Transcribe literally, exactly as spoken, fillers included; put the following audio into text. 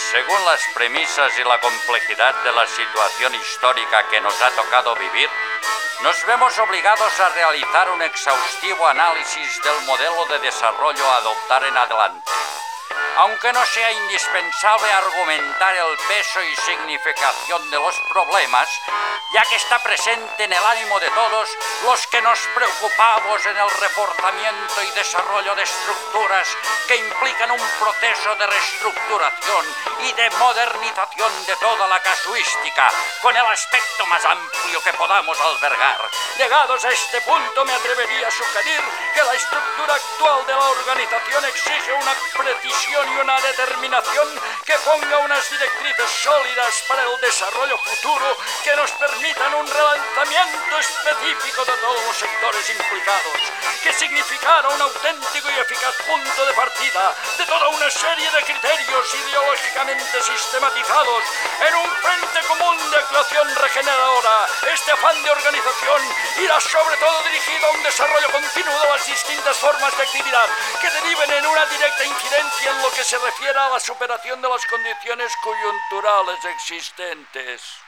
Según las premisas y la complejidad de la situación histórica que nos ha tocado vivir, nos vemos obligados a realizar un exhaustivo análisis del modelo de desarrollo a adoptar en adelante. Aunque no sea indispensable argumentar el peso y significación de los problemas, ya que está presente en el ánimo de todos los que nos preocupamos en el reforzamiento y desarrollo de estructuras que implican un proceso de reestructuración y de modernización de toda la casuística, con el aspecto más amplio que podamos albergar. Llegados a este punto, me atrevería a sugerir que la estructura actual de la organización exige una precisión y una determinación que ponga unas directrices sólidas para el desarrollo futuro que nos permitan un relanzamiento específico de todos los sectores implicados, que significara un auténtico y eficaz punto de partida de toda una serie de criterios ideológicamente sistematizados en un frente común de actuación regeneradora. Este afán de organización irá sobre todo dirigido a un desarrollo continuo de las distintas formas de actividad que deriven en una directa incidencia en lo que se refiere a la superación de las condiciones coyunturales existentes.